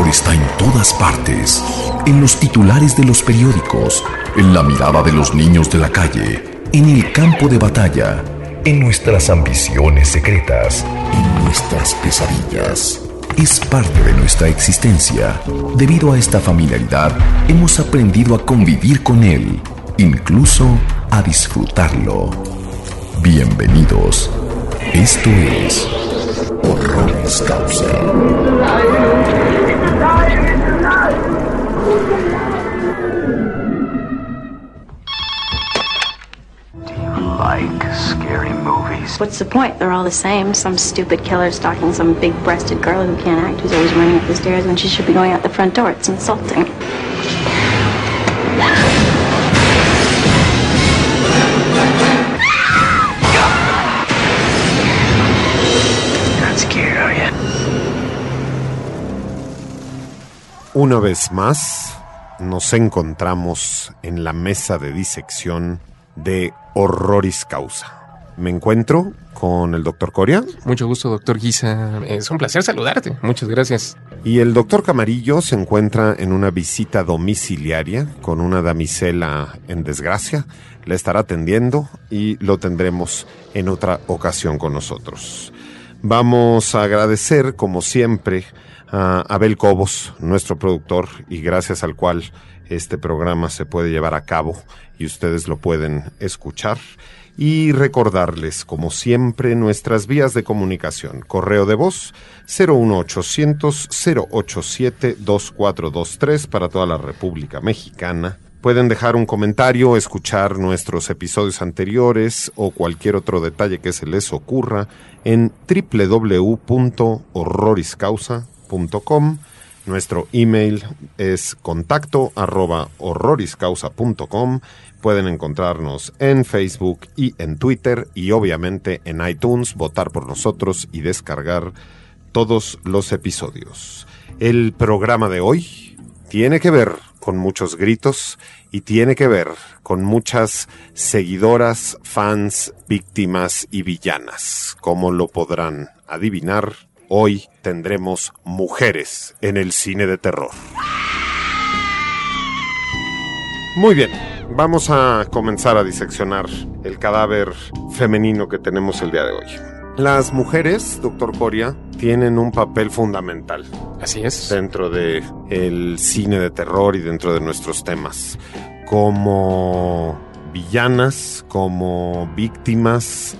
horror está en todas partes, en los titulares de los periódicos, en la mirada de los niños de la calle, en el campo de batalla, en nuestras ambiciones secretas, en nuestras pesadillas. Es parte de nuestra existencia. Debido a esta familiaridad, hemos aprendido a convivir con él, incluso a disfrutarlo. Bienvenidos. Esto es Horroris Causa. Like scary movies. What's the point? They're all the same. Some stupid killer stalking some big-breasted girl who can't act, who's always running up the stairs when she should be going out the front door. It's insulting. Not scared, are you? Una vez más, nos encontramos en la mesa de disección de Horroris Causa. Me encuentro con el Dr. Coria. Mucho gusto, doctor Guisa. Es un placer saludarte. Muchas gracias. Y el Dr. Camarillo se encuentra en una visita domiciliaria con una damisela en desgracia. La estará atendiendo y lo tendremos en otra ocasión con nosotros. Vamos a agradecer, como siempre, a Abel Cobos, nuestro productor, y gracias al cual este programa se puede llevar a cabo y ustedes lo pueden escuchar. Y recordarles, como siempre, nuestras vías de comunicación. Correo de voz 01800-087-2423 para toda la República Mexicana. Pueden dejar un comentario, escuchar nuestros episodios anteriores o cualquier otro detalle que se les ocurra en www.horroriscausa.com. Nuestro email es contacto@horroriscausa.com. Pueden encontrarnos en Facebook y en Twitter y obviamente en iTunes, votar por nosotros y descargar todos los episodios. El programa de hoy tiene que ver con muchos gritos y tiene que ver con muchas seguidoras, fans, víctimas y villanas. Como lo podrán adivinar, hoy tendremos mujeres en el cine de terror. Muy bien, vamos a comenzar a diseccionar el cadáver femenino que tenemos el día de hoy. Las mujeres, doctor Coria, tienen un papel fundamental. Así es. Dentro de el cine de terror y dentro de nuestros temas. Como villanas, como víctimas,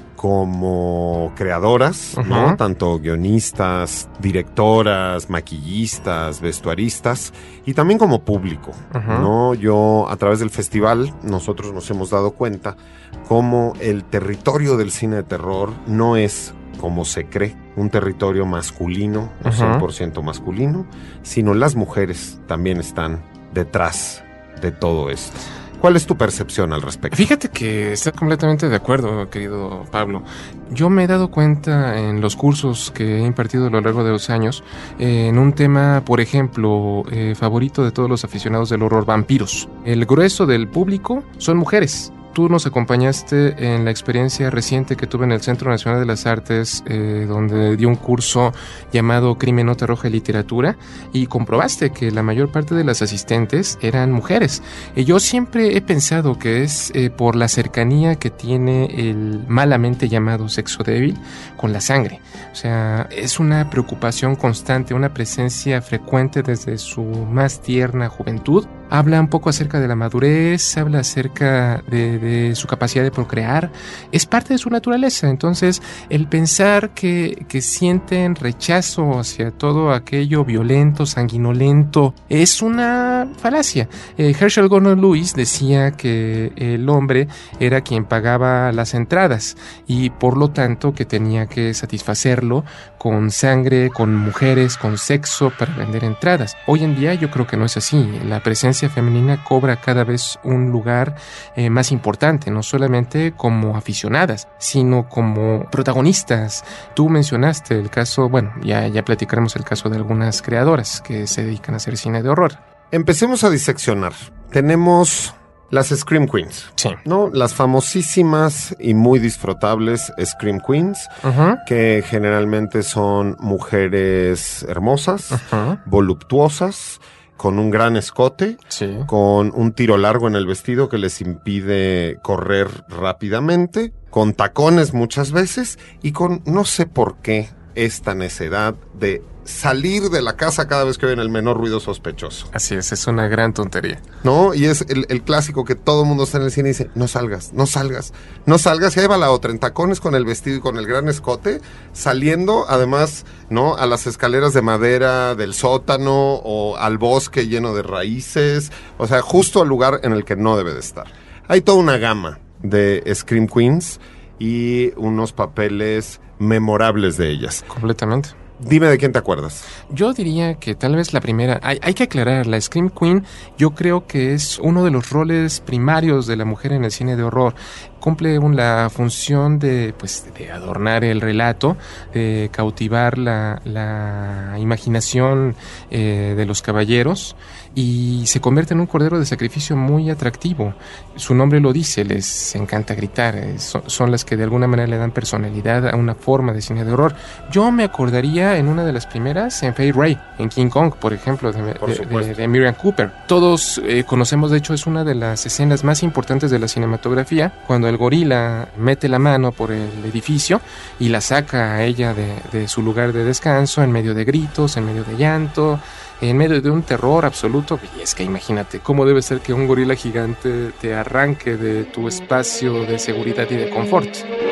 como creadoras, ¿no? Tanto guionistas, directoras, maquillistas, vestuaristas y también como público, ¿no? Yo, a través del festival, nosotros nos hemos dado cuenta cómo el territorio del cine de terror no es, como se cree, un territorio masculino, 100% masculino, sino las mujeres también están detrás de todo esto. ¿Cuál es tu percepción al respecto? Fíjate que estoy completamente de acuerdo, querido Pablo. Yo me he dado cuenta en los cursos que he impartido a lo largo de los años, en un tema, por ejemplo, favorito de todos los aficionados del horror, vampiros. El grueso del público son mujeres. Tú nos acompañaste en la experiencia reciente que tuve en el Centro Nacional de las Artes, donde di un curso llamado Crimen, Nota Roja y Literatura, y comprobaste que la mayor parte de las asistentes eran mujeres. Yo siempre he pensado que es por la cercanía que tiene el malamente llamado sexo débil con la sangre. O sea, es una preocupación constante, una presencia frecuente desde su más tierna juventud. Habla un poco acerca de la madurez, habla acerca de su capacidad de procrear, es parte de su naturaleza. Entonces, el pensar que sienten rechazo hacia todo aquello violento, sanguinolento, es una falacia. Herschel Gordon Lewis decía que el hombre era quien pagaba las entradas y por lo tanto que tenía que satisfacerlo con sangre, con mujeres, con sexo para vender entradas. Hoy en día yo creo que no es así. La presencia femenina cobra cada vez un lugar más importante, no solamente como aficionadas, sino como protagonistas. Tú mencionaste el caso, bueno, ya platicaremos el caso de algunas creadoras que se dedican a hacer cine de horror. Empecemos a diseccionar. Tenemos Las Scream Queens. Sí. ¿No? Las famosísimas y muy disfrutables Scream Queens, que generalmente son mujeres hermosas, voluptuosas, con un gran escote, Sí. con un tiro largo en el vestido que les impide correr rápidamente, con tacones muchas veces y con no sé por qué esta necedad de salir de la casa cada vez que ven el menor ruido sospechoso, Así es una gran tontería. ¿no? Y es el clásico que todo el mundo está en el cine y dice, no salgas, no salgas, no salgas. Y ahí va la otra, en tacones con el vestido y con el gran escote, saliendo además, ¿no? A las escaleras de madera del sótano o al bosque lleno de raíces, o sea, justo al lugar en el que no debe de estar. Hay toda una gama de Scream Queens y unos papeles memorables de ellas. Completamente. Dime de quién te acuerdas. Yo diría que tal vez la primera, hay que aclarar, la Scream Queen yo creo que es uno de los roles primarios de la mujer en el cine de horror. Cumple la función de adornar el relato, de cautivar la imaginación de los caballeros y se convierte en un cordero de sacrificio muy atractivo. Su nombre lo dice, les encanta gritar, son las que de alguna manera le dan personalidad a una forma de cine de horror. Yo me acordaría en una de las primeras, en Fay Wray, en King Kong, por ejemplo, de Miriam Cooper. Todos conocemos, de hecho, es una de las escenas más importantes de la cinematografía, cuando el gorila mete la mano por el edificio y la saca a ella de su lugar de descanso, en medio de gritos, en medio de llanto, en medio de un terror absoluto. Y es que imagínate cómo debe ser que un gorila gigante te arranque de tu espacio de seguridad y de confort.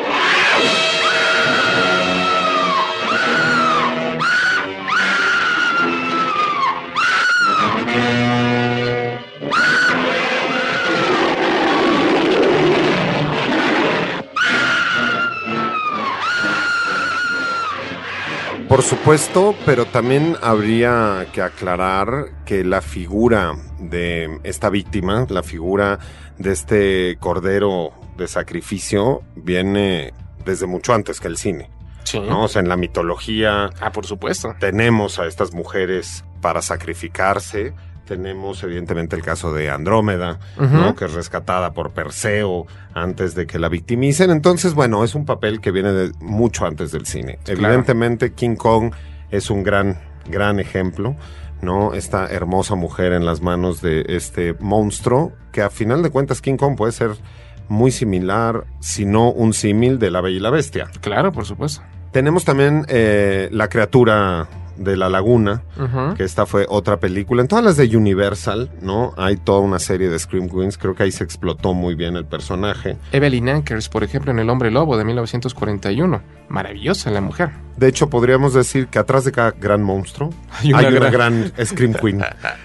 Por supuesto, pero también habría que aclarar que la figura de esta víctima, la figura de este cordero de sacrificio, viene desde mucho antes que el cine. Sí. ¿No? O sea, en la mitología Por supuesto. tenemos a estas mujeres para sacrificarse. Tenemos evidentemente el caso de Andrómeda, ¿no? Que es rescatada por Perseo antes de que la victimicen. Entonces, bueno, es un papel que viene de mucho antes del cine. Claro. Evidentemente, King Kong es un gran ejemplo, ¿no? Esta hermosa mujer en las manos de este monstruo, que a final de cuentas King Kong puede ser muy similar, si no un símil de La Bella y la Bestia. Claro, por supuesto. Tenemos también la criatura de la laguna, que esta fue otra película. En todas las de Universal, ¿no? Hay toda una serie de Scream Queens. Creo que ahí se explotó muy bien el personaje. Evelyn Ankers, por ejemplo, en El Hombre Lobo de 1941. Maravillosa la mujer. De hecho, podríamos decir que atrás de cada gran monstruo hay una gran Scream Queen.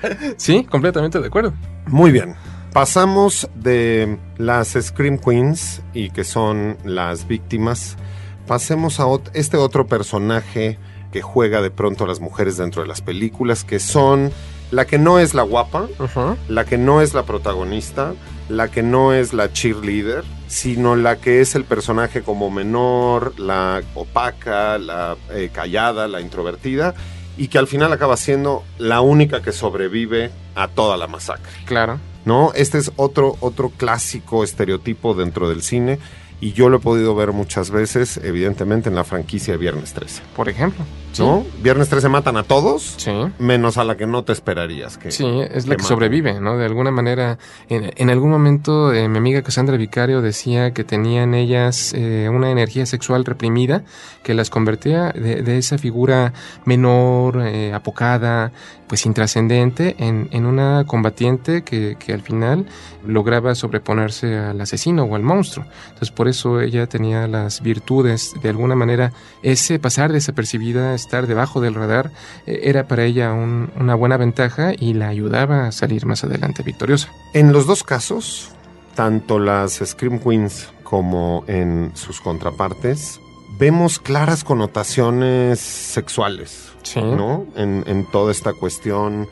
Sí, completamente de acuerdo. Muy bien. Pasamos de las Scream Queens y que son las víctimas. Pasemos a este otro personaje que juega de pronto a las mujeres dentro de las películas, que son la que no es la guapa, la que no es la protagonista, la que no es la cheerleader, sino la que es el personaje como menor, la opaca, la callada, la introvertida, y que al final acaba siendo la única que sobrevive a toda la masacre. Claro. ¿No? Este es otro clásico estereotipo dentro del cine. Y yo lo he podido ver muchas veces, evidentemente, en la franquicia de Viernes 13. Por ejemplo. ¿Sí? ¿No? Viernes 13 matan a todos, Sí. menos a la que no te esperarías. Sí, es la que maten. sobrevive, ¿no? De alguna manera, en algún momento mi amiga Cassandra Vicario decía que tenían ellas una energía sexual reprimida que las convertía de esa figura menor, apocada, pues intrascendente, en una combatiente que al final lograba sobreponerse al asesino o al monstruo. Entonces, por eso ella tenía las virtudes, de alguna manera, ese pasar desapercibida, estar debajo del radar, era para ella una buena ventaja y la ayudaba a salir más adelante victoriosa. En los dos casos, tanto las Scream Queens como en sus contrapartes, vemos claras connotaciones sexuales, Sí. ¿no? En toda esta cuestión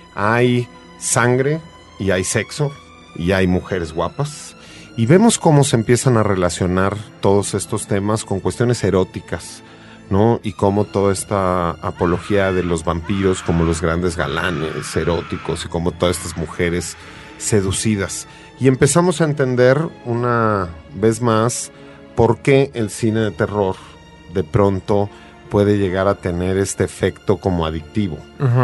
hay sangre y hay sexo y hay mujeres guapas. Y vemos cómo se empiezan a relacionar todos estos temas con cuestiones eróticas, ¿no? Y cómo toda esta apología de los vampiros como los grandes galanes eróticos y cómo todas estas mujeres seducidas. Y empezamos a entender una vez más por qué el cine de terror de pronto puede llegar a tener este efecto como adictivo.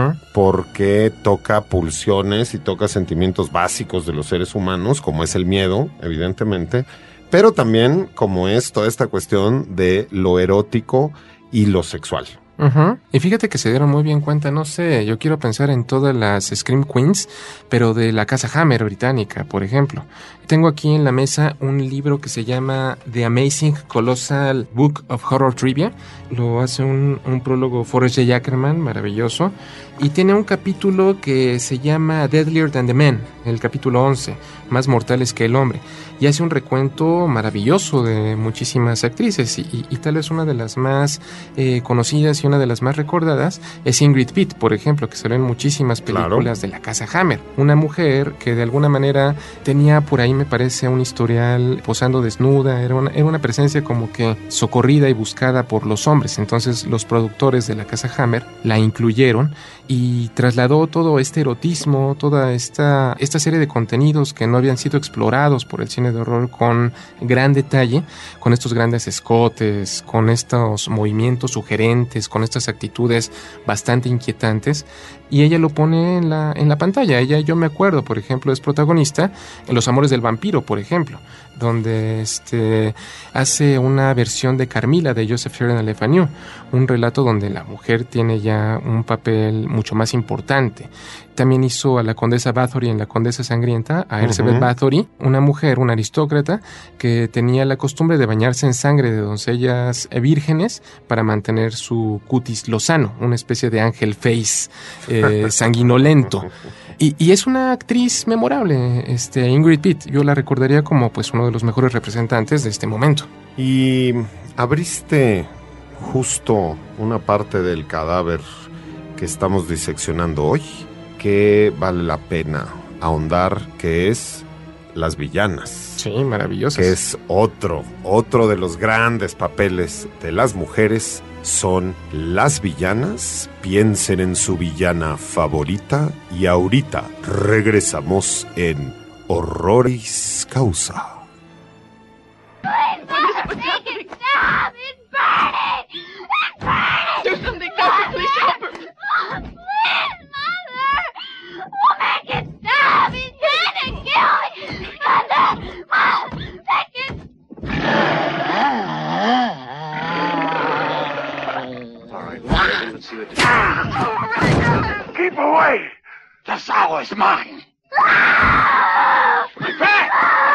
Porque toca pulsiones y toca sentimientos básicos de los seres humanos, como es el miedo, evidentemente, pero también como es toda esta cuestión de lo erótico y lo sexual. Y fíjate que se dieron muy bien cuenta, no sé, yo quiero pensar en todas las Scream Queens, pero de la casa Hammer británica, por ejemplo. Tengo aquí en la mesa un libro que se llama The Amazing Colossal Book of Horror Trivia. Lo hace un prólogo Forrest J. Ackerman, maravilloso. Y tiene un capítulo que se llama Deadlier Than the Men, el capítulo 11, Más mortales que el hombre. Y hace un recuento maravilloso de muchísimas actrices. Y tal vez una de las más conocidas y una de las más recordadas es Ingrid Pitt, por ejemplo, que salió en muchísimas películas de la casa Hammer. Una mujer que de alguna manera tenía por ahí, me parece, un historial posando desnuda. Era una presencia como que socorrida y buscada por los hombres. Entonces los productores de la casa Hammer la incluyeron y trasladó todo este erotismo, toda esta serie de contenidos que no habían sido explorados por el cine de horror con gran detalle, con estos grandes escotes, con estos movimientos sugerentes, con estas actitudes bastante inquietantes, y ella lo pone en la pantalla. Ella, yo me acuerdo, por ejemplo, es protagonista en Los Amores del Vampiro, por ejemplo, donde hace una versión de Carmilla de Joseph Sheridan Le Fanu, un relato donde la mujer tiene ya un papel mucho más importante. También hizo a la condesa Bathory en La Condesa Sangrienta, a Elizabeth Bathory, una mujer, una aristócrata que tenía la costumbre de bañarse en sangre de doncellas vírgenes para mantener su cutis lozano, una especie de ángel face sanguinolento. Y es una actriz memorable, Ingrid Pitt. Yo la recordaría como pues uno de los mejores representantes de este momento. Y abriste justo una parte del cadáver que estamos diseccionando hoy, que vale la pena ahondar, que es las villanas. Sí, maravillosas. Que es otro de los grandes papeles de las mujeres. Son las villanas. Piensen en su villana favorita y ahorita regresamos en Horroris Causa. Do something, Doctor, please help her. Please, Mother! We'll make it stop! He's trying to kill me! Mother! Take it! All right, let's see what to do. Keep away! The sow is mine! Get back!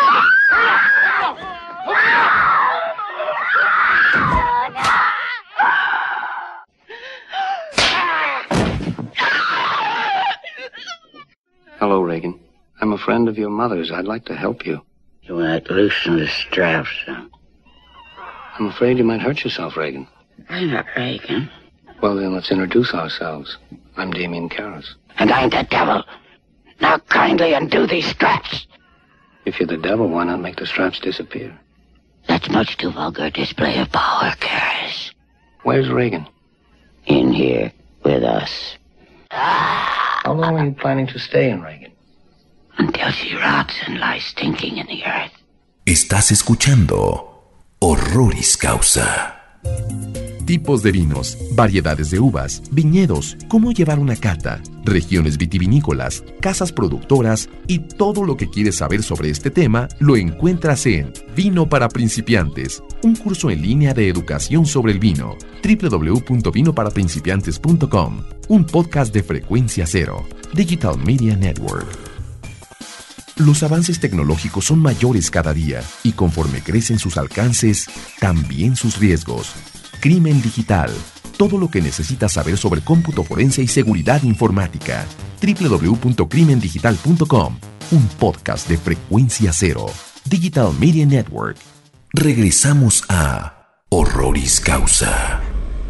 Hello, Reagan. I'm a friend of your mother's. I'd like to help you. You want to loosen the straps, son? I'm afraid you might hurt yourself, Reagan. I'm not Reagan. Well, then let's introduce ourselves. I'm Damien Karras. And I'm the devil. Now kindly undo these straps. If you're the devil, why not make the straps disappear? That's much too vulgar display of power, Karras. Where's Reagan? In here with us. How long are you planning to stay in Reagan? Until she rots and lies stinking in the earth. Estás escuchando Horroris Causa. Tipos de vinos, variedades de uvas, viñedos, cómo llevar una cata, regiones vitivinícolas, casas productoras y todo lo que quieres saber sobre este tema lo encuentras en Vino para Principiantes, un curso en línea de educación sobre el vino. www.vinoparaprincipiantes.com, un podcast de Frecuencia Cero, Digital Media Network. Los avances tecnológicos son mayores cada día y conforme crecen sus alcances, también sus riesgos. Crimen digital. Todo lo que necesitas saber sobre cómputo forense y seguridad informática. www.crimendigital.com. Un podcast de Frecuencia Cero. Digital Media Network. Regresamos a Horroris Causa.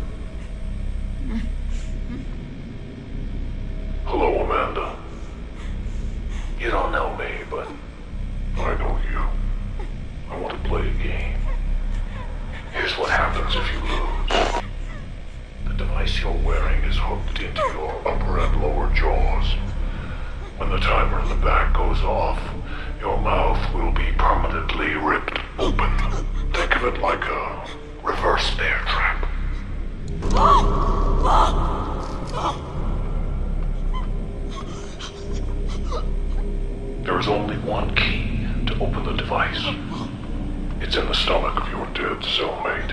Hello, Amanda. You don't know me, but I know you. I want to play a game. Here's what happens if you lose. The device you're wearing is hooked into your upper and lower jaws. When the timer in the back goes off, your mouth will be permanently ripped open. Think of it like a reverse bear trap. There is only one key to open the device. It's in the stomach of your dead cellmate.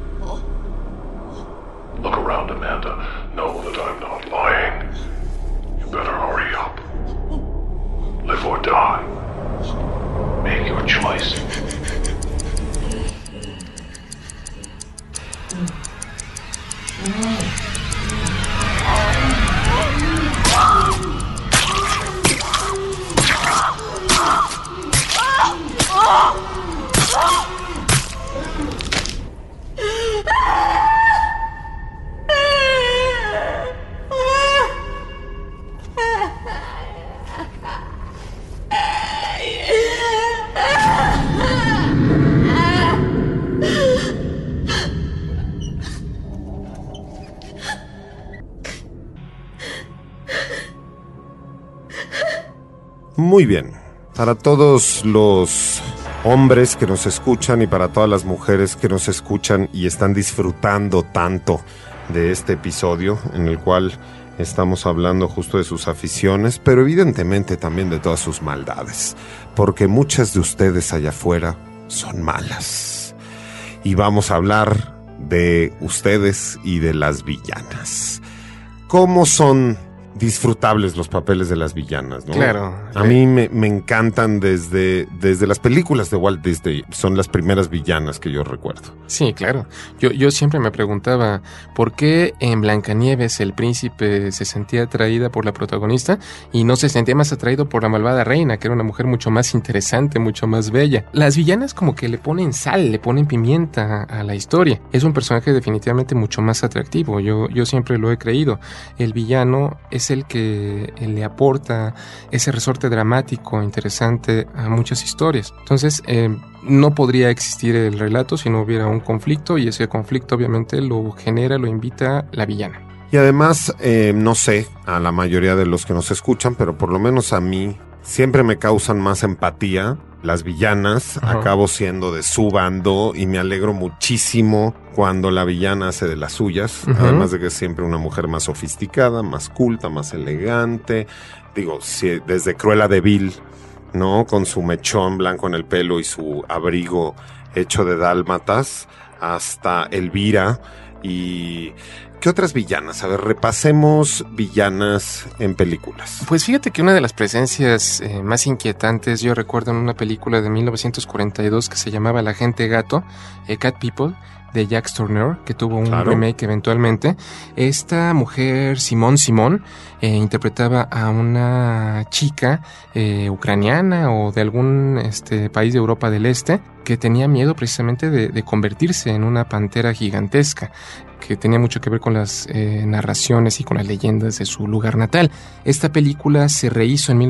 Look around, Amanda. Know that I'm not lying. You better hurry up. Live or die. Make your choice. Muy bien, para todos los hombres que nos escuchan y para todas las mujeres que nos escuchan y están disfrutando tanto de este episodio en el cual estamos hablando justo de sus aficiones, pero evidentemente también de todas sus maldades, porque muchas de ustedes allá afuera son malas. Y vamos a hablar de ustedes y de las villanas. ¿Cómo son disfrutables los papeles de las villanas, ¿no? Claro. A mí me encantan desde las películas de Walt Disney. Son las primeras villanas que yo recuerdo. Sí, claro. Yo siempre me preguntaba ¿por qué en Blancanieves el príncipe se sentía atraída por la protagonista y no se sentía más atraído por la malvada reina, que era una mujer mucho más interesante, mucho más bella? Las villanas como que le ponen sal, le ponen pimienta a la historia. Es un personaje definitivamente mucho más atractivo. Yo siempre lo he creído. El villano es el que le aporta ese resorte dramático interesante a muchas historias. Entonces, no podría existir el relato si no hubiera un conflicto, y ese conflicto obviamente lo genera, lo invita la villana. Y además, no sé, a la mayoría de los que nos escuchan, pero por lo menos a mí, siempre me causan más empatía las villanas. Ajá. Acabo siendo de su bando y me alegro muchísimo cuando la villana hace de las suyas. Uh-huh. Además de que es siempre una mujer más sofisticada, más culta, más elegante. Digo, si, desde Cruella de Vil, ¿no? Con su mechón blanco en el pelo y su abrigo hecho de dálmatas, hasta Elvira. Y ¿qué otras villanas? A ver, repasemos villanas en películas. Pues fíjate que una de las presencias más inquietantes, yo recuerdo en una película de 1942 que se llamaba La Gente Gato, Cat People, de Jacques Tourneur, que tuvo un remake eventualmente. Esta mujer, Simone Simon, interpretaba a una chica ucraniana o de algún país de Europa del Este, que tenía miedo precisamente de convertirse en una pantera gigantesca, que tenía mucho que ver con las narraciones y con las leyendas de su lugar natal. Esta película se rehizo en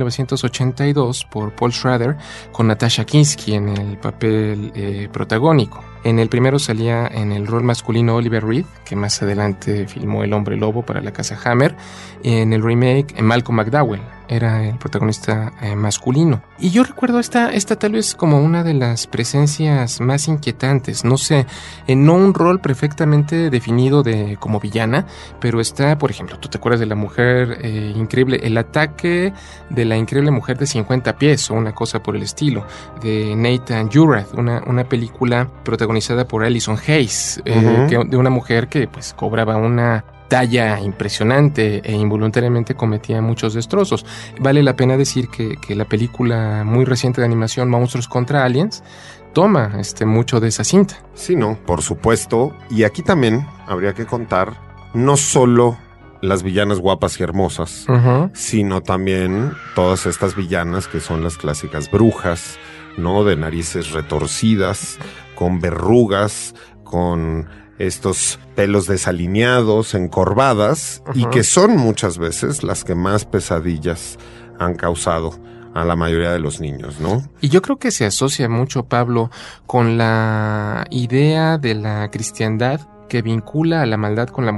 1982 por Paul Schrader con Natasha Kinski en el papel protagónico. En el primero salía en el rol masculino Oliver Reed, que más adelante filmó El Hombre Lobo para la casa Hammer. En el remake, Malcolm McDowell era el protagonista masculino. Y yo recuerdo esta tal vez como una de las presencias más inquietantes. No sé, no un rol perfectamente definido como villana, pero está, por ejemplo, tú te acuerdas de la mujer increíble, el ataque de la increíble mujer de 50 pies o una cosa por el estilo, de Nathan Jurath, una película protagonizada por Alison Hayes, de una mujer que pues cobraba una talla impresionante e involuntariamente cometía muchos destrozos. Vale la pena decir que la película muy reciente de animación Monstruos contra Aliens toma mucho de esa cinta. Sí, no, por supuesto. Y aquí también habría que contar no solo las villanas guapas y hermosas, sino también todas estas villanas que son las clásicas brujas, ¿no? De narices retorcidas, con verrugas, con estos pelos desalineados, encorvadas, y que son muchas veces las que más pesadillas han causado a la mayoría de los niños, ¿no? Y yo creo que se asocia mucho, Pablo, con la idea de la cristiandad que vincula a la maldad con la mujer.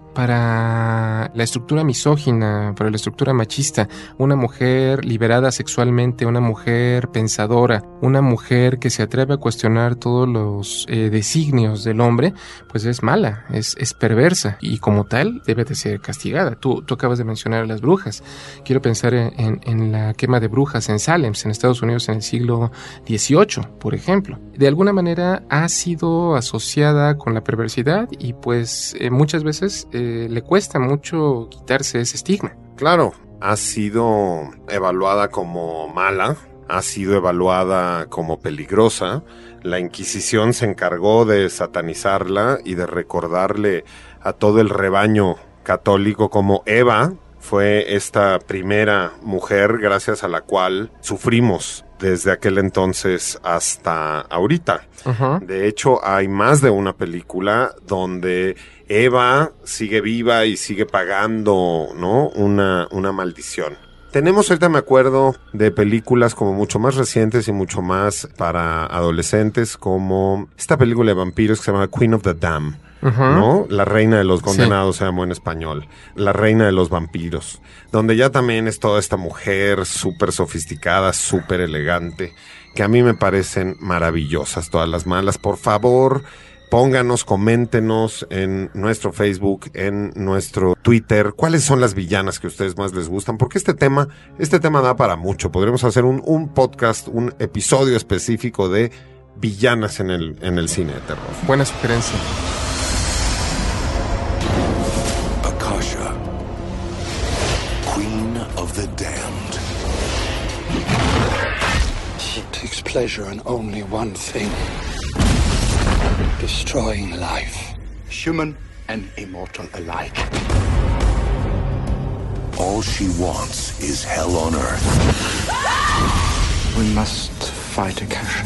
para la estructura misógina, para la estructura machista, una mujer liberada sexualmente, una mujer pensadora, una mujer que se atreve a cuestionar todos los designios del hombre, pues es mala, es perversa y como tal debe de ser castigada. Tú acabas de mencionar a las brujas. Quiero pensar en la quema de brujas en Salem, en Estados Unidos en el siglo XVIII, por ejemplo. De alguna manera ha sido asociada con la perversidad y pues muchas veces le cuesta mucho quitarse ese estigma. Claro, ha sido evaluada como mala, ha sido evaluada como peligrosa. La Inquisición se encargó de satanizarla y de recordarle a todo el rebaño católico como Eva fue esta primera mujer gracias a la cual sufrimos desde aquel entonces hasta ahorita. Uh-huh. De hecho, hay más de una película donde Eva sigue viva y sigue pagando, ¿no? Una maldición. Tenemos, ahorita me acuerdo de películas como mucho más recientes y mucho más para adolescentes, como esta película de vampiros que se llama Queen of the Damned. Uh-huh. ¿No? La reina de los condenados, sí. Se llamó en español. La reina de los vampiros. Donde ya también es toda esta mujer súper sofisticada, súper elegante, que a mí me parecen maravillosas todas las malas. Por favor, pónganos, coméntenos en nuestro Facebook, en nuestro Twitter, cuáles son las villanas que a ustedes más les gustan, porque este tema da para mucho. Podríamos hacer un podcast, un episodio específico de villanas en el cine de terror. Buena sugerencia. Akasha, Queen of the Damned. She takes pleasure in only one thing. Destroying life. Human and immortal alike. All she wants is hell on earth. We must fight Akasha.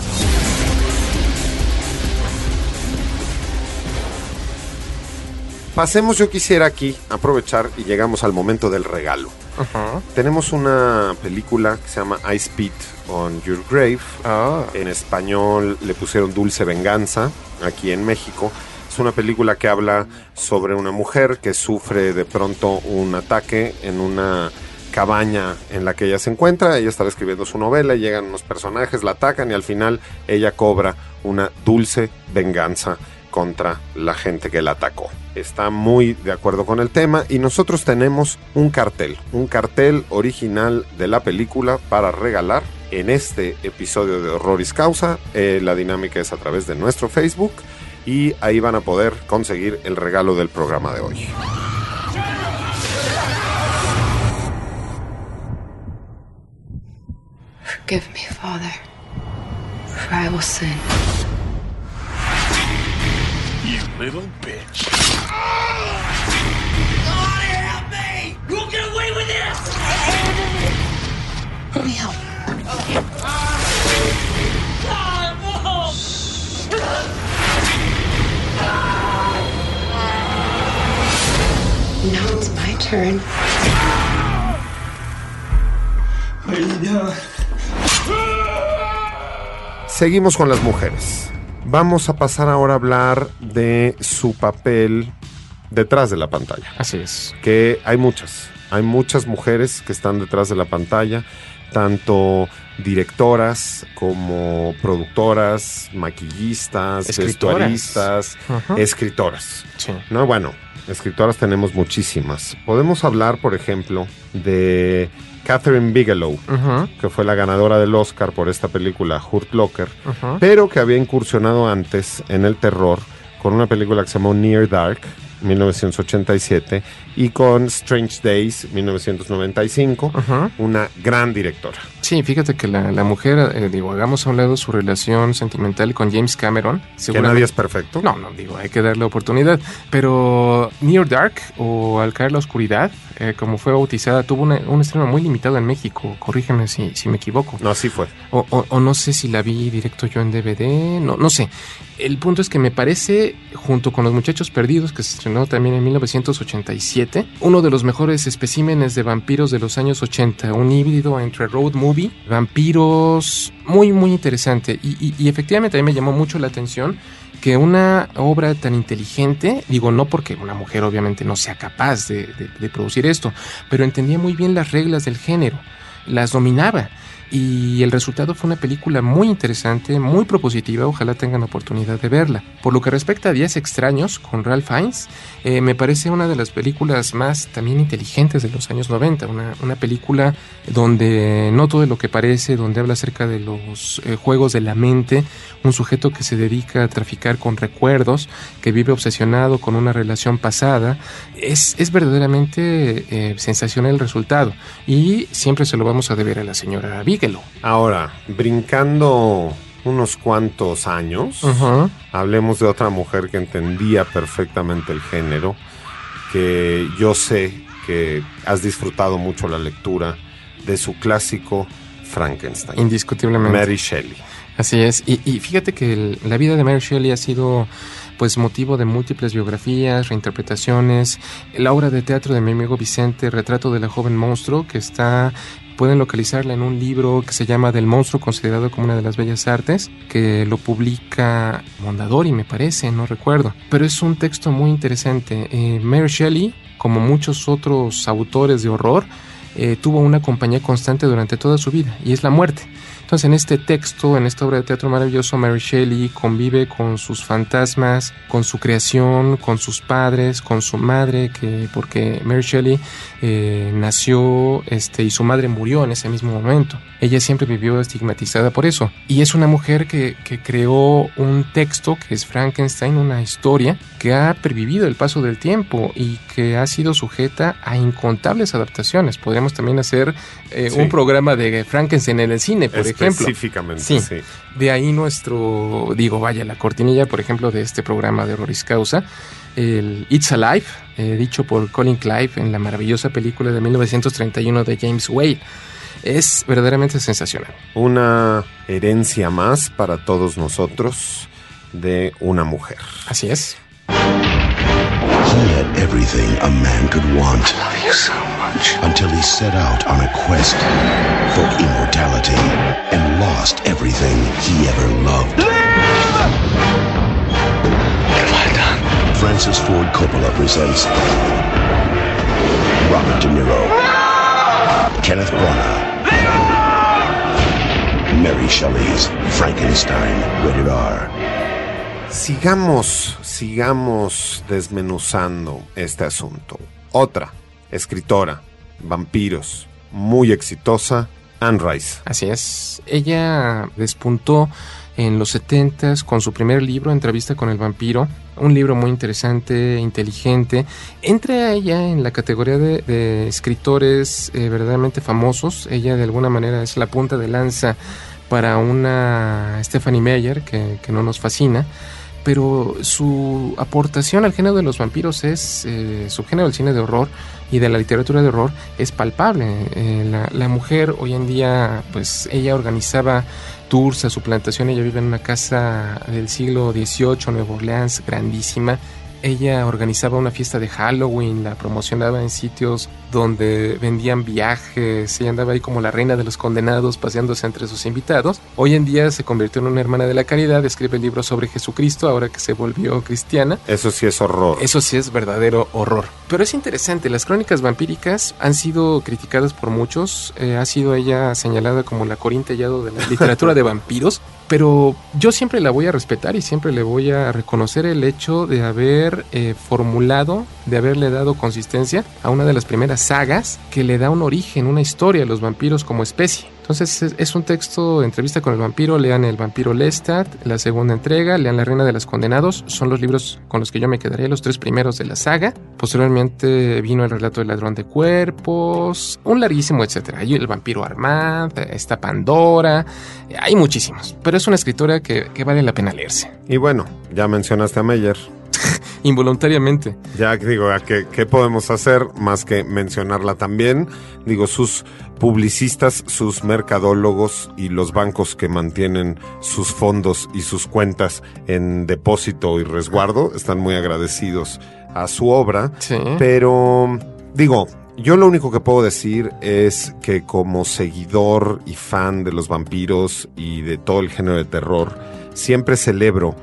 Pasemos, yo quisiera aquí aprovechar y llegamos al momento del regalo. Uh-huh. Tenemos una película que se llama I Spit on Your Grave. En español le pusieron Dulce Venganza, aquí en México. Es una película que habla sobre una mujer que sufre de pronto un ataque en una cabaña en la que ella se encuentra. Ella estaba escribiendo su novela y llegan unos personajes, la atacan y al final ella cobra una dulce venganza contra la gente que la atacó. Está muy de acuerdo con el tema y nosotros tenemos un cartel original de la película para regalar en este episodio de Horroris Causa. La dinámica es a través de nuestro Facebook y ahí van a poder conseguir el regalo del programa de hoy. Forgive me, Father, for I will sin. You little bitch. Somebody help me! You'll get away with this! Let me help. Now it's my turn. Seguimos con las mujeres. Vamos a pasar ahora a hablar de su papel detrás de la pantalla. Así es. Que hay muchas mujeres que están detrás de la pantalla, tanto directoras como productoras, maquillistas, vestuaristas, uh-huh. Escritoras. Sí. No, bueno, escritoras tenemos muchísimas. Podemos hablar, por ejemplo, de Catherine Bigelow, uh-huh. que fue la ganadora del Oscar por esta película Hurt Locker, uh-huh. pero que había incursionado antes en el terror con una película que se llamó Near Dark, 1987, y con Strange Days, 1995, uh-huh. una gran directora. Sí, fíjate que la mujer, hagamos a un lado su relación sentimental con James Cameron. ¿Que nadie es perfecto? No, hay que darle oportunidad. Pero Near Dark, o Al caer la oscuridad, como fue bautizada, tuvo un estreno muy limitado en México. Corrígeme si me equivoco. No, sí fue. O no sé si la vi directo yo en DVD, no sé. El punto es que me parece, junto con Los Muchachos Perdidos, que se estrenó también en 1987, uno de los mejores especímenes de vampiros de los años 80, un híbrido entre road movie, vampiros, muy, muy interesante. Y efectivamente a mí me llamó mucho la atención que una obra tan inteligente, digo, no porque una mujer obviamente no sea capaz de producir esto, pero entendía muy bien las reglas del género, las dominaba. Y el resultado fue una película muy interesante, muy propositiva, ojalá tengan oportunidad de verla. Por lo que respecta a Días Extraños, con Ralph Fiennes, me parece una de las películas más también inteligentes de los años 90, una película donde no todo lo que parece, donde habla acerca de los juegos de la mente, un sujeto que se dedica a traficar con recuerdos, que vive obsesionado con una relación pasada. Es verdaderamente sensacional el resultado, y siempre se lo vamos a deber a la señora Bigelow. Ahora, brincando unos cuantos años, hablemos de otra mujer que entendía perfectamente el género, que yo sé que has disfrutado mucho la lectura de su clásico Frankenstein. Indiscutiblemente. Mary Shelley. Así es, y fíjate que la vida de Mary Shelley ha sido pues motivo de múltiples biografías, reinterpretaciones. La obra de teatro de mi amigo Vicente, Retrato de la joven monstruo, que pueden localizarla en un libro que se llama Del monstruo, considerado como una de las bellas artes, que lo publica Mondadori, me parece, no recuerdo, pero es un texto muy interesante. Mary Shelley, como muchos otros autores de horror, tuvo una compañía constante durante toda su vida, y es la muerte. Entonces, en este texto, en esta obra de teatro maravilloso, Mary Shelley convive con sus fantasmas, con su creación, con sus padres, con su madre, porque Mary Shelley nació y su madre murió en ese mismo momento. Ella siempre vivió estigmatizada por eso. Y es una mujer que creó un texto que es Frankenstein, una historia que ha pervivido el paso del tiempo y que ha sido sujeta a incontables adaptaciones. Podríamos también hacer un programa de Frankenstein en el cine, por ejemplo. Específicamente, sí. De ahí la cortinilla, por ejemplo, de este programa de Horroris Causa, el It's Alive, dicho por Colin Clive en la maravillosa película de 1931 de James Whale. Es verdaderamente sensacional. Una herencia más para todos nosotros de una mujer. Así es. He had everything a man could want. I love you so much. Until he set out on a quest for immortality and lost everything he ever loved. Live! What have I done? Francis Ford Coppola presents Robert De Niro, Kenneth Branagh, Mary Shelley's Frankenstein, rated R. Sigamos desmenuzando este asunto. Otra escritora, vampiros, muy exitosa, Anne Rice. Así es. Ella despuntó en los 70s con su primer libro, Entrevista con el vampiro, un libro muy interesante, inteligente. Entra ella en la categoría de escritores verdaderamente famosos. Ella de alguna manera es la punta de lanza para una Stephanie Meyer que no nos fascina, pero su aportación al género de los vampiros es subgénero del cine de horror y de la literatura de horror es palpable. La mujer hoy en día, pues ella organizaba tours a su plantación. Ella vive en una casa del siglo XVIII, Nueva Orleans, grandísima. Ella organizaba una fiesta de Halloween, la promocionaba en sitios donde vendían viajes. Ella andaba ahí como la reina de los condenados, paseándose entre sus invitados. Hoy en día se convirtió en una hermana de la caridad, escribe libros sobre Jesucristo, ahora que se volvió cristiana. Eso sí es horror. Eso sí es verdadero horror. Pero es interesante, las crónicas vampíricas han sido criticadas por muchos. Ha sido ella señalada como la Corín Tellado de la literatura de vampiros. Pero yo siempre la voy a respetar y siempre le voy a reconocer el hecho de haber formulado, de haberle dado consistencia a una de las primeras sagas que le da un origen, una historia a los vampiros como especie. Entonces es un texto de Entrevista con el vampiro. Lean El vampiro Lestat, la segunda entrega, lean La reina de los condenados. Son los libros con los que yo me quedaría, los 3 primeros de la saga. Posteriormente vino El relato del ladrón de cuerpos, un larguísimo etcétera. Hay El vampiro Armand, está Pandora, hay muchísimos. Pero es una escritora que vale la pena leerse. Y bueno, ya mencionaste a Meyer. Involuntariamente. Ya digo, ¿qué podemos hacer más que mencionarla también? Digo, sus publicistas, sus mercadólogos y los bancos que mantienen sus fondos y sus cuentas en depósito y resguardo están muy agradecidos a su obra. Sí. Pero, digo, yo lo único que puedo decir es que como seguidor y fan de los vampiros y de todo el género de terror, siempre celebro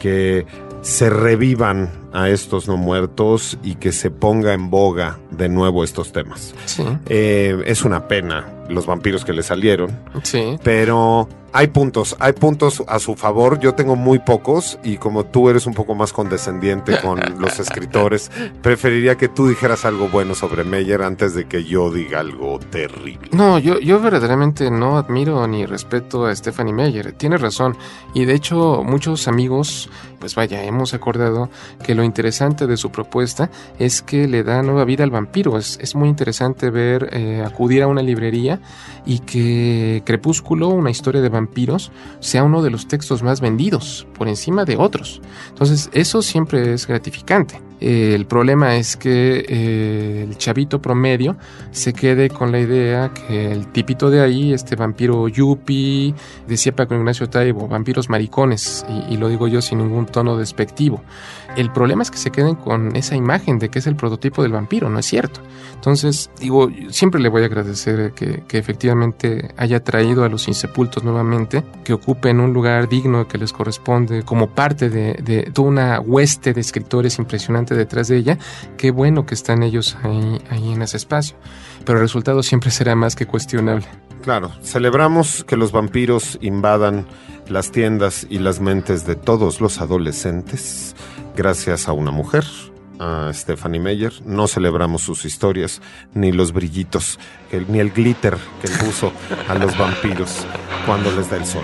que se revivan a estos no muertos y que se ponga en boga de nuevo estos temas. Sí. Es una pena los vampiros que le salieron, sí, pero hay puntos a su favor. Yo tengo muy pocos y como tú eres un poco más condescendiente con los escritores, preferiría que tú dijeras algo bueno sobre Meyer antes de que yo diga algo terrible. No, yo verdaderamente no admiro ni respeto a Stephanie Meyer. Tiene razón. Y de hecho, muchos amigos, pues vaya, hemos acordado que lo interesante de su propuesta es que le da nueva vida al vampiro. Es muy interesante ver acudir a una librería y que Crepúsculo, una historia de vampiros, sea uno de los textos más vendidos por encima de otros. Entonces, eso siempre es gratificante. El problema es que el chavito promedio se quede con la idea que el tipito de ahí, este vampiro yuppie, decía Paco Ignacio Taibo, vampiros maricones, y lo digo yo sin ningún tono despectivo. El problema es que se queden con esa imagen de que es el prototipo del vampiro, no es cierto. Entonces, digo, siempre le voy a agradecer que efectivamente haya traído a los insepultos nuevamente, que ocupen un lugar digno que les corresponde como parte de toda una hueste de escritores impresionante detrás de ella. Qué bueno que están ellos ahí en ese espacio, pero el resultado siempre será más que cuestionable. Claro, celebramos que los vampiros invadan las tiendas y las mentes de todos los adolescentes gracias a una mujer, a Stephanie Meyer. No celebramos sus historias, ni los brillitos, ni el glitter que puso a los vampiros cuando les da el sol.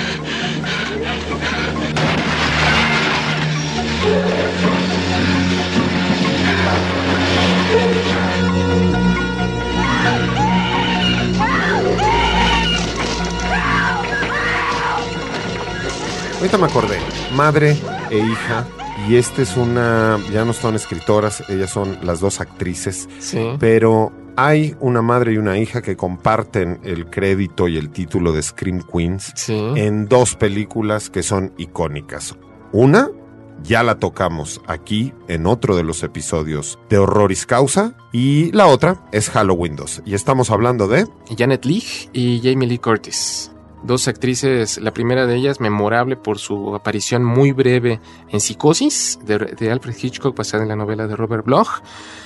Ahorita me acordé, madre e hija, y esta es ya no son escritoras, ellas son las dos actrices, sí, pero hay una madre y una hija que comparten el crédito y el título de Scream Queens, sí, en dos películas que son icónicas. Una, ya la tocamos aquí en otro de los episodios de Horroris Causa, y la otra es Halloween 2, y estamos hablando de Janet Leigh y Jamie Lee Curtis. Dos actrices, la primera de ellas memorable por su aparición muy breve en Psicosis, de Alfred Hitchcock, basada en la novela de Robert Bloch,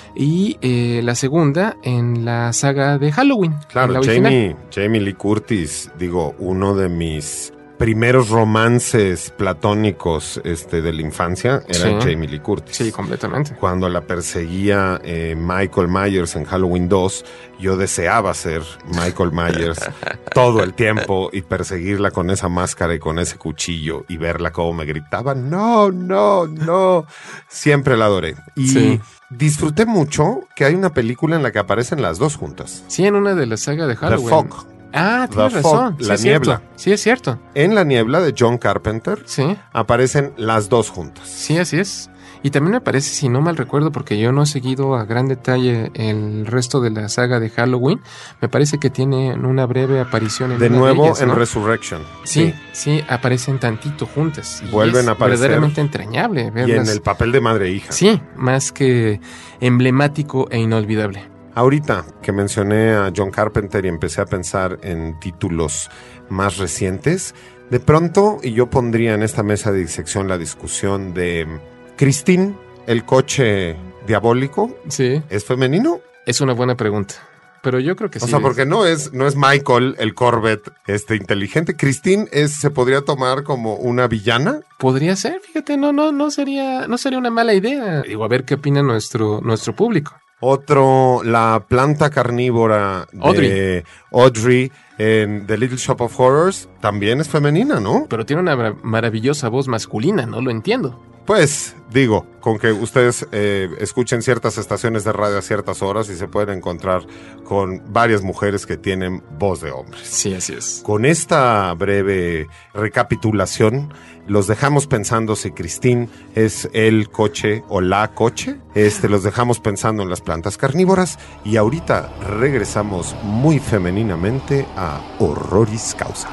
y la segunda en la saga de Halloween. Claro, Jamie Lee Curtis, digo, uno de mis primeros romances platónicos de la infancia era Jamie Lee Curtis. Sí, completamente. Cuando la perseguía Michael Myers en Halloween 2, yo deseaba ser Michael Myers todo el tiempo y perseguirla con esa máscara y con ese cuchillo y verla como me gritaba, no, no, no. Siempre la adoré. Y disfruté mucho que hay una película en la que aparecen las dos juntas. Sí, en una de la saga de Halloween. The Fog. Ah, tienes razón. La niebla. Sí, es cierto. En La niebla de John Carpenter aparecen las dos juntas. Sí, así es. Y también me parece, si no mal recuerdo, porque yo no he seguido a gran detalle el resto de la saga de Halloween, me parece que tienen una breve aparición en de una nuevo de ellas, en ¿no? Resurrection. Sí, aparecen tantito juntas. Y vuelven a aparecer. Verdaderamente entrañable verlas. Y en el papel de madre e hija. Sí, más que emblemático e inolvidable. Ahorita que mencioné a John Carpenter y empecé a pensar en títulos más recientes, de pronto, y yo pondría en esta mesa de disección la discusión de Christine, el coche diabólico. Sí. ¿Es femenino? Es una buena pregunta, pero yo creo que sí. O sea, porque no es Michael, el Corvette, inteligente. Christine se podría tomar como una villana. Podría ser, fíjate, no sería una mala idea. Digo, a ver qué opina nuestro público. Otro, la planta carnívora de Audrey en The Little Shop of Horrors, también es femenina, ¿no? Pero tiene una maravillosa voz masculina, no lo entiendo. Pues, digo, con que ustedes escuchen ciertas estaciones de radio a ciertas horas y se pueden encontrar con varias mujeres que tienen voz de hombres. Sí, así es. Con esta breve recapitulación, los dejamos pensando si Christine es el coche o la coche. Los dejamos pensando en las plantas carnívoras y ahorita regresamos muy femeninamente a Horroris Causa.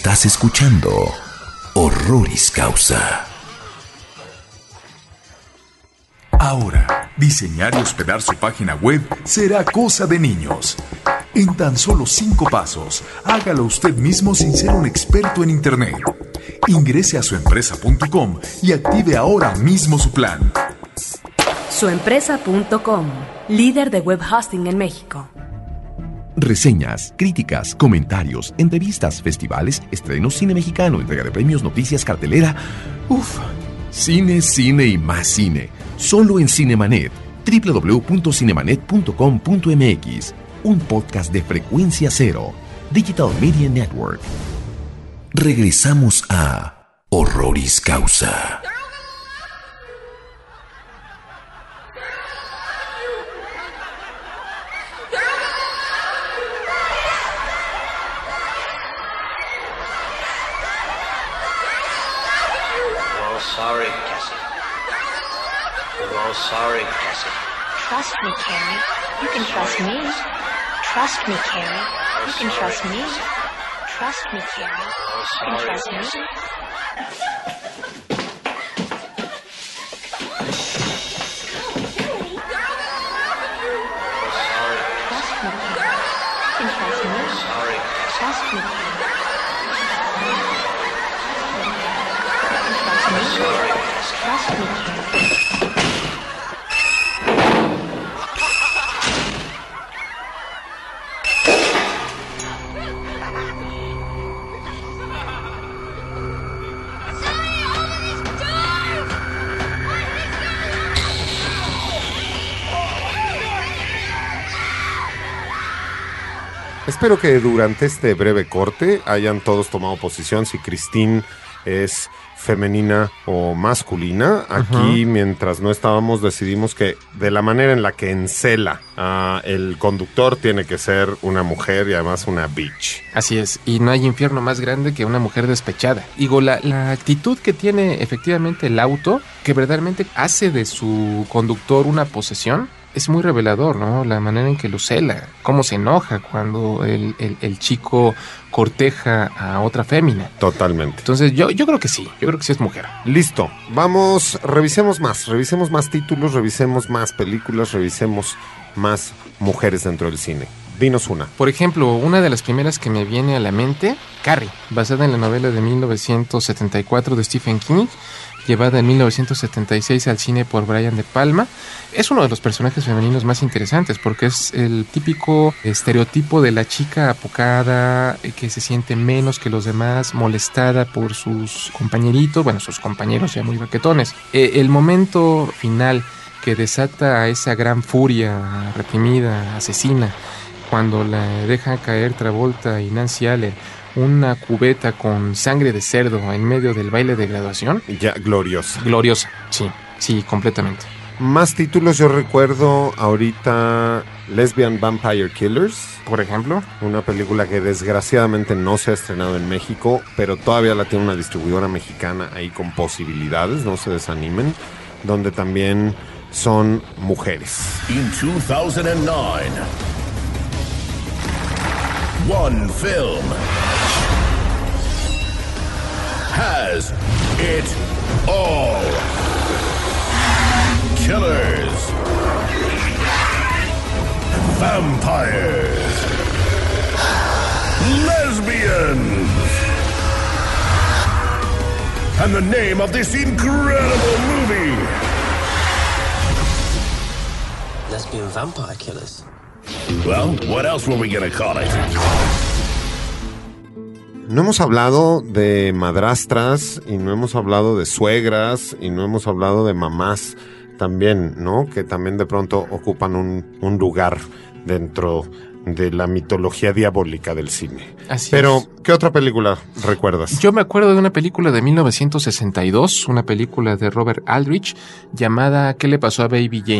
Estás escuchando Horroris Causa. Ahora, diseñar y hospedar su página web será cosa de niños. En tan solo 5 pasos, hágalo usted mismo sin ser un experto en Internet. Ingrese a suempresa.com y active ahora mismo su plan. Suempresa.com, líder de web hosting en México. Reseñas, críticas, comentarios, entrevistas, festivales, estrenos, cine mexicano, entrega de premios, noticias, cartelera. Cine, cine y más cine. Solo en Cinemanet. www.cinemanet.com.mx. Un podcast de Frecuencia Cero. Digital Media Network. Regresamos a Horroris Causa. Sorry, Cassie. We're all sorry, Cassie. Trust me, Carrie. You can trust me. Trust me, Carrie. You can trust me. Trust me, Carrie. You can trust me. Espero que durante este breve corte hayan todos tomado posición si Christine es femenina o masculina. Aquí, mientras no estábamos, decidimos que de la manera en la que encela el conductor tiene que ser una mujer y además una bitch. Así es, y no hay infierno más grande que una mujer despechada. Digo, la actitud que tiene efectivamente el auto, que verdaderamente hace de su conductor una posesión, es muy revelador, ¿no? La manera en que lo cela, cómo se enoja cuando el chico corteja a otra fémina. Totalmente. Entonces yo creo que sí es mujer. Listo, vamos, revisemos más títulos, revisemos más películas, revisemos más mujeres dentro del cine. Dinos una. Por ejemplo, una de las primeras que me viene a la mente, Carrie, basada en la novela de 1974 de Stephen King, llevada en 1976 al cine por Brian De Palma. Es uno de los personajes femeninos más interesantes porque es el típico estereotipo de la chica apocada, que se siente menos que los demás, molestada por sus compañeritos, sus compañeros ya muy baquetones. El momento final que desata a esa gran furia reprimida, asesina, cuando la deja caer Travolta y Nancy Allen una cubeta con sangre de cerdo en medio del baile de graduación. Ya, gloriosa. Gloriosa, sí, completamente. Más títulos, yo recuerdo ahorita Lesbian Vampire Killers, por ejemplo. Una película que desgraciadamente no se ha estrenado en México, pero todavía la tiene una distribuidora mexicana ahí con posibilidades, no se desanimen, donde también son mujeres. In 2009, one film has it all. Killers, vampires, lesbians, and the name of this incredible movie, Lesbian Vampire Killers. Well, what else were we gonna call it? No hemos hablado de madrastras y no hemos hablado de suegras y no hemos hablado de mamás también, ¿no? Que también de pronto ocupan un lugar dentro de la mitología diabólica del cine. Pero, ¿qué otra película recuerdas? Yo me acuerdo de una película de 1962, una película de Robert Aldrich llamada ¿Qué le pasó a Baby Jane?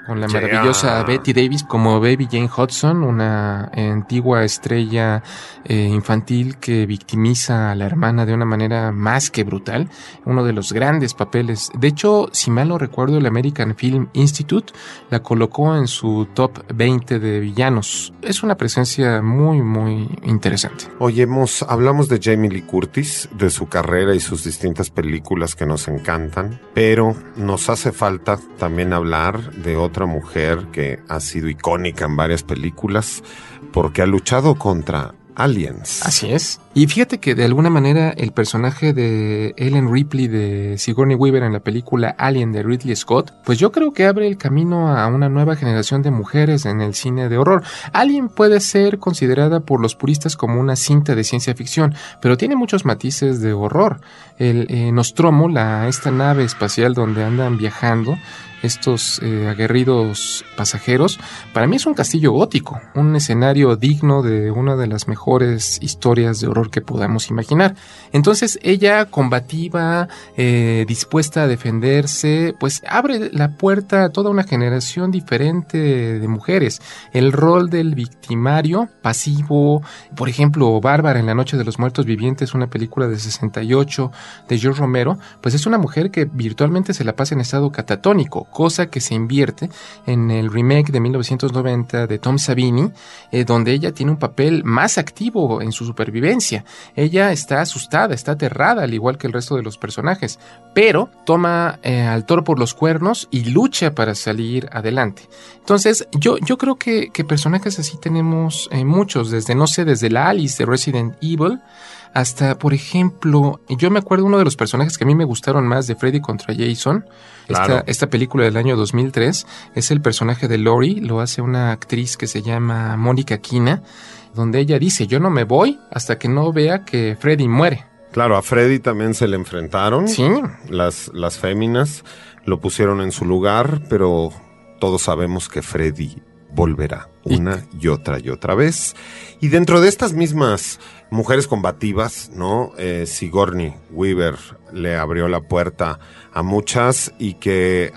con la maravillosa Betty Davis como Baby Jane Hudson, una antigua estrella infantil que victimiza a la hermana de una manera más que brutal. Uno de los grandes papeles. De hecho, si mal no recuerdo, el American Film Institute la colocó en su top 20 de villanos. Es una presencia muy, muy interesante. Oye, hablamos de Jamie Lee Curtis, de su carrera y sus distintas películas que nos encantan, pero nos hace falta también hablar de otra mujer que ha sido icónica en varias películas porque ha luchado contra aliens. Así es. Y fíjate que de alguna manera el personaje de Ellen Ripley de Sigourney Weaver en la película Alien de Ridley Scott, pues yo creo que abre el camino a una nueva generación de mujeres en el cine de horror. Alien puede ser considerada por los puristas como una cinta de ciencia ficción, pero tiene muchos matices de horror. El Nostromo, esta nave espacial donde andan viajando estos aguerridos pasajeros, para mí es un castillo gótico, un escenario digno de una de las mejores historias de horror que podamos imaginar. Entonces ella, combativa, dispuesta a defenderse, pues abre la puerta a toda una generación diferente de mujeres. El rol del victimario pasivo, por ejemplo, Bárbara en La Noche de los Muertos Vivientes, una película de 68 de George Romero, pues es una mujer que virtualmente se la pasa en estado catatónico, cosa que se invierte en el remake de 1990 de Tom Savini, donde ella tiene un papel más activo en su supervivencia. Ella está asustada, está aterrada, al igual que el resto de los personajes, pero toma al toro por los cuernos y lucha para salir adelante. Entonces, yo creo que personajes así tenemos muchos, desde la Alice de Resident Evil, hasta, por ejemplo, yo me acuerdo uno de los personajes que a mí me gustaron más de Freddy contra Jason. Claro. Esta película del año 2003 es el personaje de Laurie, lo hace una actriz que se llama Mónica Quina, donde ella dice, yo no me voy hasta que no vea que Freddy muere. Claro, a Freddy también se le enfrentaron. Sí. Las féminas lo pusieron en su lugar, pero todos sabemos que Freddy volverá una y otra vez. Y dentro de estas mismas mujeres combativas, ¿no? Sigourney Weaver le abrió la puerta a muchas y que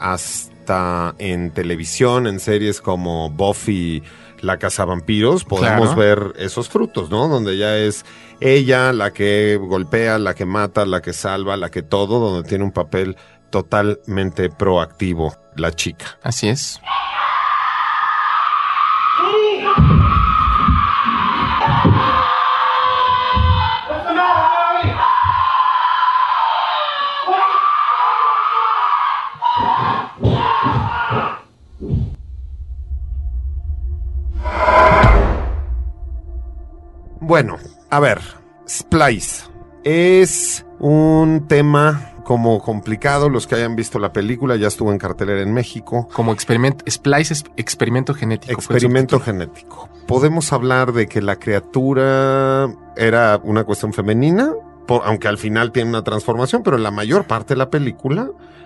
hasta en televisión, en series como Buffy, la cazavampiros, podemos ver esos frutos, ¿no? Donde ya es ella la que golpea, la que mata, la que salva, la que todo, donde tiene un papel totalmente proactivo la chica. Así es. Bueno, a ver, Splice es un tema como complicado. Los que hayan visto la película, ya estuvo en cartelera en México. Como Splice es experimento genético. Experimento genético. Podemos hablar de que la criatura era una cuestión femenina, aunque al final tiene una transformación, pero la mayor parte de la película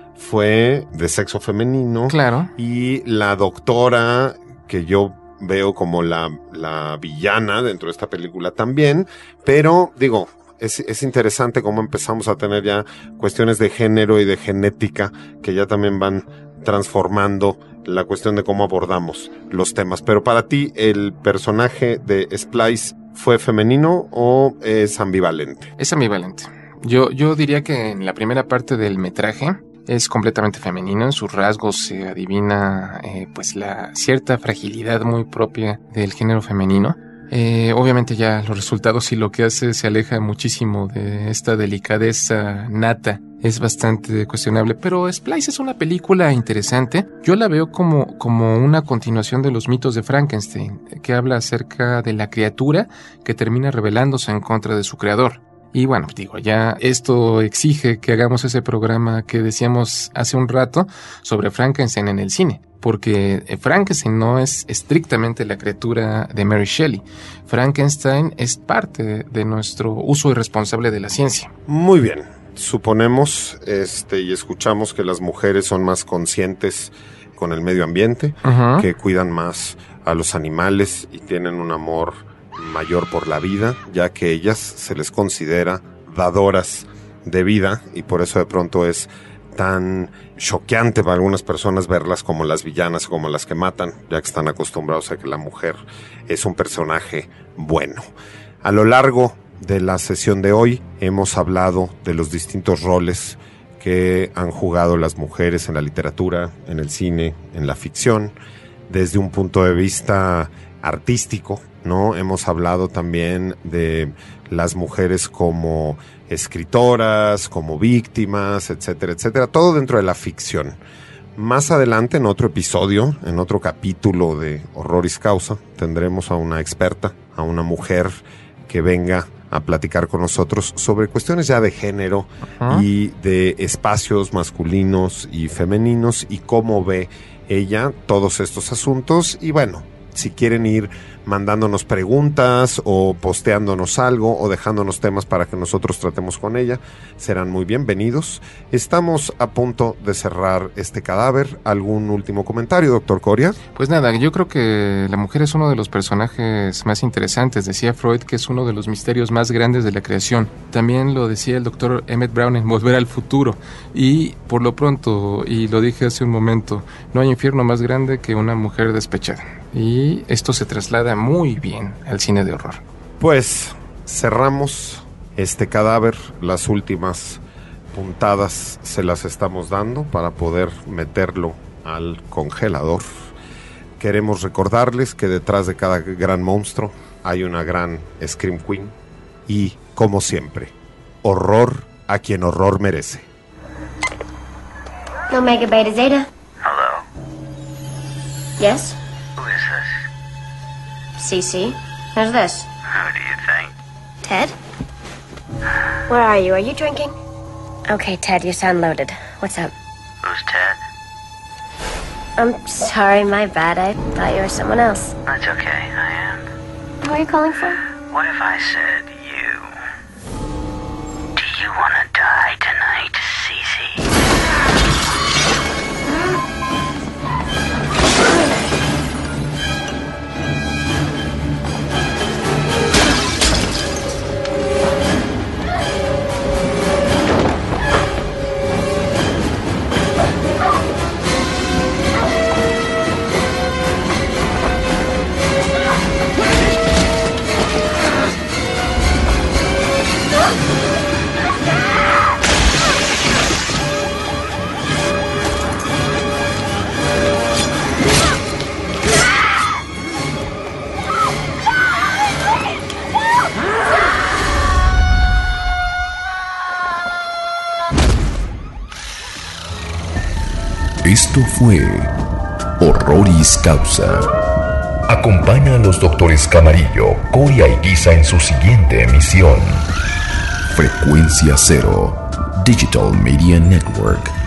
fue de sexo femenino. Claro. Y la doctora, que yo veo como la villana dentro de esta película también, pero digo, es interesante cómo empezamos a tener ya cuestiones de género y de genética que ya también van transformando la cuestión de cómo abordamos los temas. Pero para ti, ¿el personaje de Splice fue femenino o es ambivalente? Es ambivalente. Yo diría que en la primera parte del metraje es completamente femenino, en sus rasgos se adivina pues la cierta fragilidad muy propia del género femenino. Obviamente ya los resultados y lo que hace se aleja muchísimo de esta delicadeza nata. Es bastante cuestionable, pero Splice es una película interesante. Yo la veo como una continuación de los mitos de Frankenstein, que habla acerca de la criatura que termina rebelándose en contra de su creador. Y bueno, digo, ya esto exige que hagamos ese programa que decíamos hace un rato sobre Frankenstein en el cine, porque Frankenstein no es estrictamente la criatura de Mary Shelley. Frankenstein es parte de nuestro uso irresponsable de la ciencia. Muy bien. Suponemos y escuchamos que las mujeres son más conscientes con el medio ambiente, que cuidan más a los animales y tienen un amor mayor por la vida, ya que ellas se les considera dadoras de vida y por eso de pronto es tan choqueante para algunas personas verlas como las villanas, como las que matan, ya que están acostumbrados a que la mujer es un personaje bueno. A lo largo de la sesión de hoy hemos hablado de los distintos roles que han jugado las mujeres en la literatura, en el cine, en la ficción, desde un punto de vista artístico, ¿no? Hemos hablado también de las mujeres como escritoras, como víctimas, etcétera, etcétera, todo dentro de la ficción. Más adelante, en otro episodio, en otro capítulo de Horroris Causa, tendremos a una experta, a una mujer que venga a platicar con nosotros sobre cuestiones ya de género y de espacios masculinos y femeninos y cómo ve ella todos estos asuntos. Y bueno, si quieren ir mandándonos preguntas o posteándonos algo o dejándonos temas para que nosotros tratemos con ella, serán muy bienvenidos. Estamos a punto de cerrar este cadáver. ¿Algún último comentario, doctor Coria? Pues nada, yo creo que la mujer es uno de los personajes más interesantes. Decía Freud que es uno de los misterios más grandes de la creación. También lo decía el doctor Emmett Brown en Volver al Futuro. Y por lo pronto, y lo dije hace un momento, no hay infierno más grande que una mujer despechada. Y esto se traslada muy bien al cine de horror. Pues cerramos este cadáver. Las últimas puntadas se las estamos dando para poder meterlo al congelador. Queremos recordarles que detrás de cada gran monstruo hay una gran Scream Queen. Y, como siempre, horror a quien horror merece. Omega Beta Zeta. Hello. Yes? Who is this? Cece. Who's this? Who do you think? Ted? Where are you? Are you drinking? Okay, Ted, you sound loaded. What's up? Who's Ted? I'm sorry, my bad. I thought you were someone else. That's okay, I am. Who are you calling from? What if I said you? Do you want to die tonight, Cece? Esto fue Horroris Causa. Acompaña a los doctores Camarillo, Coria y Guisa en su siguiente emisión. Frecuencia Cero, Digital Media Network.